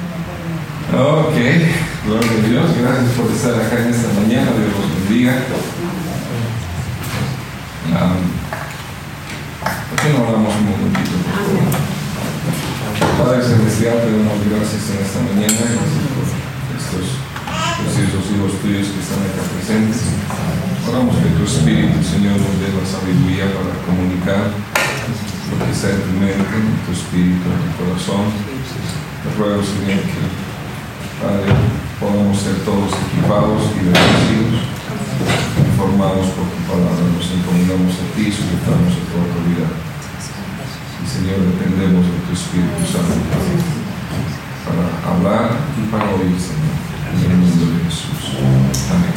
Ok, gloria a Dios, gracias por estar acá en esta mañana, Dios los bendiga. ¿Por qué no hablamos un momentito, por favor? Padre Celestial, te damos gracias en esta mañana, gracias por estos preciosos hijos tuyos que están acá presentes. Oramos que tu Espíritu, Señor, nos dé la sabiduría para comunicar lo que está en tu mente, en tu espíritu, en tu corazón. Te ruego, Señor, que, Padre, podamos ser todos equipados y bendecidos, informados por tu palabra. Nos encomendamos a ti, sujetamos a tu autoridad. Y, Señor, dependemos de tu Espíritu Santo para hablar y para oír, Señor, en el nombre de Jesús. Amén.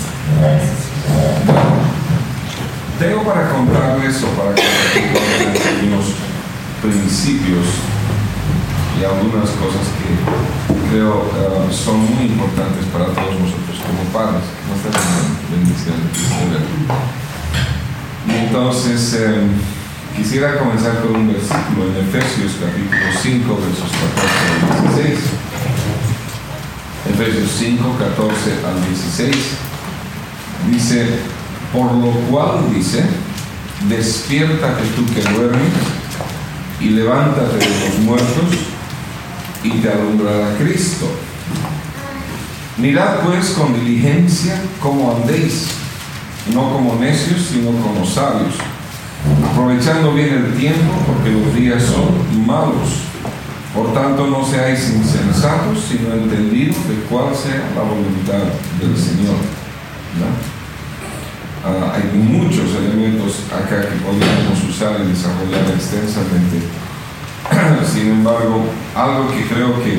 Tengo para contarles o para compartir algunos principios y algunas cosas que creo son muy importantes para todos nosotros como padres. No está bendiciones. Y entonces quisiera comenzar con un versículo en Efesios capítulo 5 versos 14 al 16. Efesios 5, 14 al 16 dice: por lo cual, dice, despiértate tú que duermes y levántate de los muertos y te alumbrará Cristo. Mirad pues con diligencia cómo andéis, no como necios, sino como sabios, aprovechando bien el tiempo, porque los días son malos. Por tanto, no seáis insensatos, sino entendidos de cuál sea la voluntad del Señor. ¿No? Hay muchos elementos acá que podríamos usar y desarrollar extensamente. Sin embargo, algo que creo que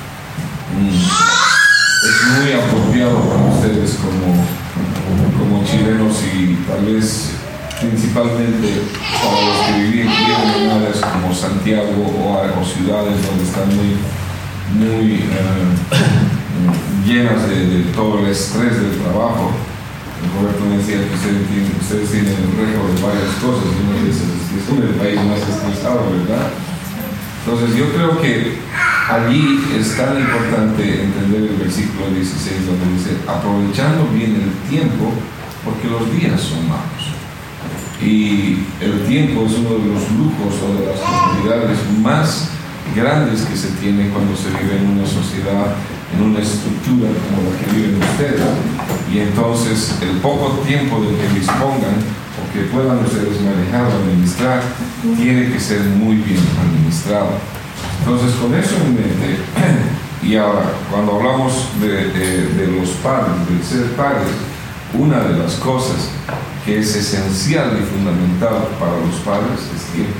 es muy apropiado para ustedes como chilenos y tal vez principalmente para los que viven en áreas como Santiago o ciudades donde están muy llenas de todo el estrés del trabajo. Roberto me decía que ustedes tienen el récord de varias cosas y uno de esos es el país más estresado, ¿verdad? Entonces yo creo que allí es tan importante entender el versículo 16 donde dice: aprovechando bien el tiempo, porque los días son malos. Y el tiempo es uno de los lujos o de las oportunidades más grandes que se tiene cuando se vive en una sociedad, en una estructura como la que viven ustedes. Y entonces el poco tiempo del que dispongan o que puedan ustedes manejar o administrar tiene que ser muy bien administrado. Entonces, con eso en mente, y ahora cuando hablamos de los padres, de ser padres, una de las cosas que es esencial y fundamental para los padres es tiempo.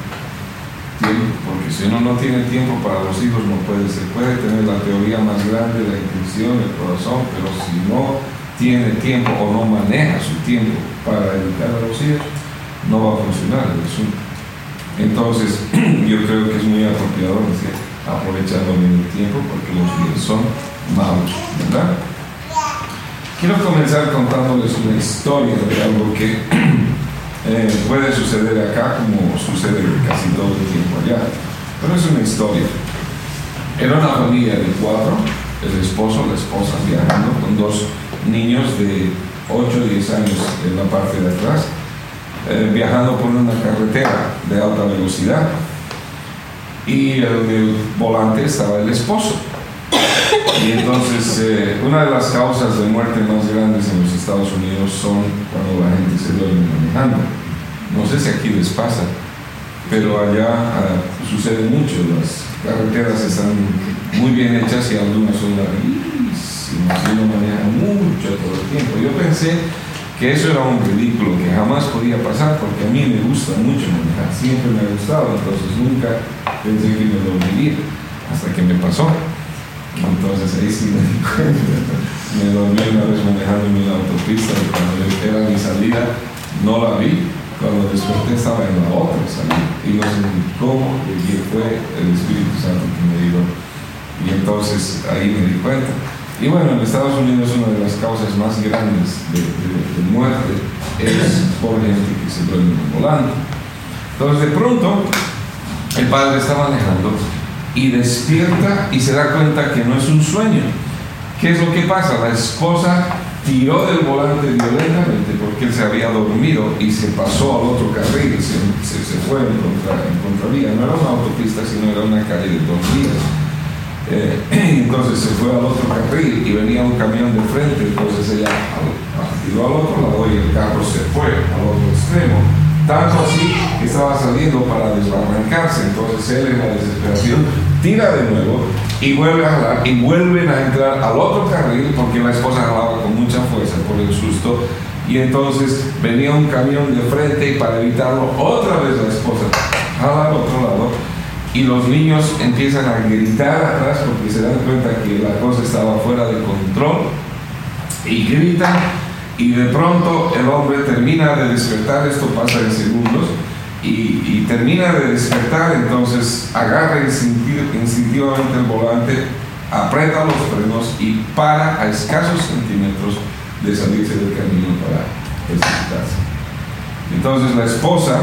Porque si uno no tiene tiempo para los hijos, no puede tener la teoría más grande, la intención, el corazón, pero si no tiene tiempo o no maneja su tiempo para educar a los hijos, no va a funcionar el asunto. Entonces, yo creo que es muy apropiado decir, aprovechando bien el tiempo, porque los días son malos, ¿verdad? Quiero comenzar contándoles una historia de algo que puede suceder acá como sucede casi todo el tiempo allá, pero es una historia. Era una familia de 4, el esposo, la esposa viajando con 2 niños de 8 y 10 años en la parte de atrás, viajando por una carretera de alta velocidad, y en el volante estaba el esposo. Y entonces una de las causas de muerte más grandes en los Estados Unidos son cuando la gente se duerme manejando. No sé si aquí les pasa, pero allá sucede mucho. Las carreteras están muy bien hechas y algunas son larguísimas y uno maneja mucho todo el tiempo. Yo pensé que eso era un ridículo que jamás podía pasar, porque a mí me gusta mucho manejar, siempre me ha gustado, entonces nunca pensé que me dormiría hasta que me pasó. Entonces ahí sí me di cuenta. Me dormí una vez manejando en la autopista y cuando era mi salida no la vi. Cuando desperté estaba en la otra salida y no sé cómo, y fue el Espíritu Santo que me dio. Y entonces ahí me di cuenta. Y bueno, en Estados Unidos una de las causas más grandes de muerte es por gente que se duerme volando. Entonces de pronto el padre está manejando y despierta y se da cuenta que no es un sueño. ¿Qué es lo que pasa? La esposa tiró del volante violentamente porque él se había dormido y se pasó al otro carril, se fue en contravía. No era una autopista, sino era una calle de 2 vías. Entonces se fue al otro carril y venía un camión de frente, entonces ella tiró al otro lado y el carro se fue al otro extremo. Tanto así que estaba saliendo para desbarrancarse. Entonces él, en la desesperación, tira de nuevo y vuelve a jalar y vuelven a entrar al otro carril porque la esposa jalaba con mucha fuerza por el susto. Y entonces venía un camión de frente y para evitarlo, otra vez la esposa jala al otro lado y los niños empiezan a gritar atrás porque se dan cuenta que la cosa estaba fuera de control y gritan. Y de pronto el hombre termina de despertar, esto pasa en segundos, y termina de despertar, entonces agarra instintivamente el volante, aprieta los frenos y para a escasos centímetros de salirse del camino para precipitarse. Entonces la esposa,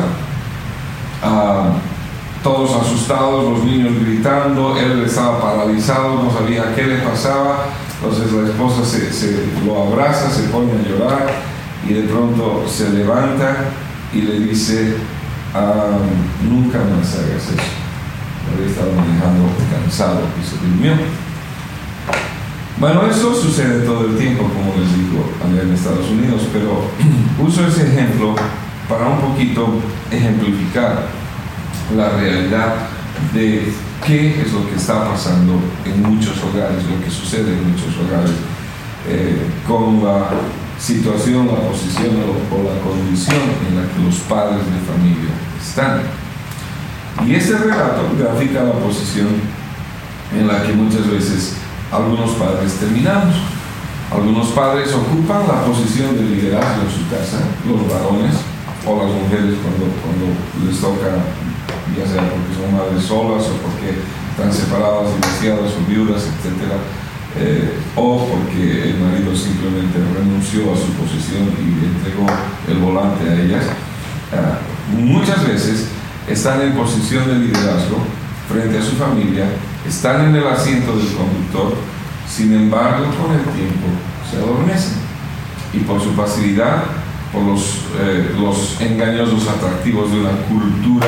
todos asustados, los niños gritando, él estaba paralizado, no sabía qué le pasaba. Entonces la esposa se lo abraza, se pone a llorar y de pronto se levanta y le dice, nunca más hagas eso. Había estado manejando cansado y se durmió. Bueno, eso sucede todo el tiempo, como les digo, allá en Estados Unidos, pero uso ese ejemplo para un poquito ejemplificar la realidad de qué es lo que está pasando en muchos hogares, lo que sucede en muchos hogares, con la situación, la posición o la condición en la que los padres de familia están. Y este relato grafica la posición en la que muchas veces algunos padres terminamos. Algunos padres ocupan la posición de liderazgo en su casa, los varones o las mujeres cuando les toca, ya sea porque son madres solas o porque están separadas, divorciadas o viudas, etc. O porque el marido simplemente renunció a su posición y entregó el volante a ellas. Muchas veces están en posición de liderazgo frente a su familia, están en el asiento del conductor, sin embargo con el tiempo se adormecen y por su facilidad, por los engañosos atractivos de una cultura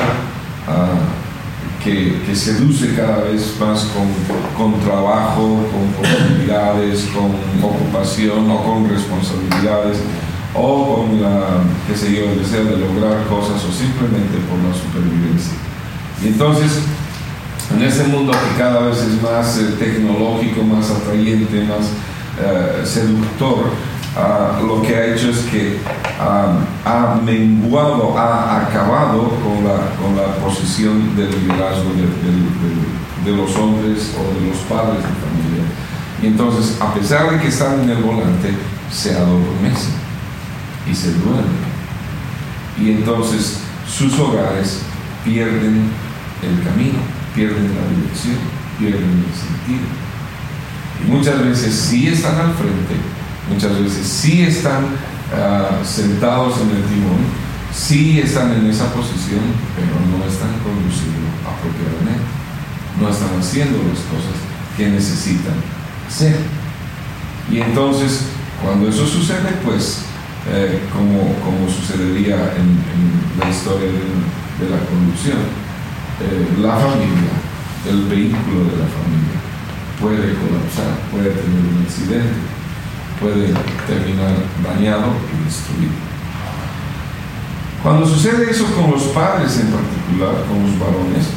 que seduce cada vez más con trabajo, con posibilidades, con ocupación o con responsabilidades o con el deseo de lograr cosas o simplemente por la supervivencia. Y entonces, en ese mundo que cada vez es más tecnológico, más atrayente, más seductor, lo que ha hecho es que ha menguado, ha acabado con la posición de liderazgo de los hombres o de los padres de familia. Y entonces, a pesar de que están en el volante, se adormecen y se duermen. Y entonces sus hogares pierden el camino, pierden la dirección, pierden el sentido. Y muchas veces sí están al frente, muchas veces sí están sentados en el timón, sí están en esa posición, pero no están conduciendo apropiadamente, no están haciendo las cosas que necesitan hacer. Y entonces, cuando eso sucede, pues, como sucedería en la historia de la conducción, la familia, el vehículo de la familia, puede colapsar, puede tener un accidente, puede terminar dañado y destruido. Cuando sucede eso con los padres en particular, con los varones,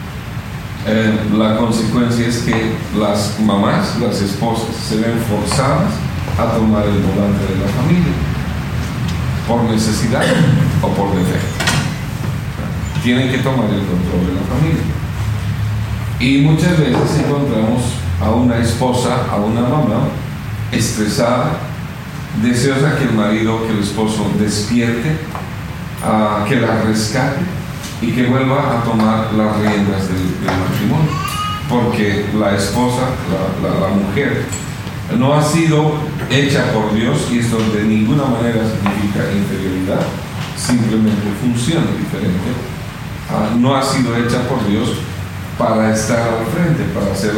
la consecuencia es que las mamás, las esposas, se ven forzadas a tomar el volante de la familia, por necesidad o por defecto. Tienen que tomar el control de la familia. Y muchas veces encontramos a una esposa, a una mamá, estresada, deseosa que el marido, que el esposo despierte, que la rescate y que vuelva a tomar las riendas del matrimonio, porque la esposa, la mujer, no ha sido hecha por Dios, y esto de ninguna manera significa inferioridad, simplemente funciona diferente. No ha sido hecha por Dios para estar al frente, para ser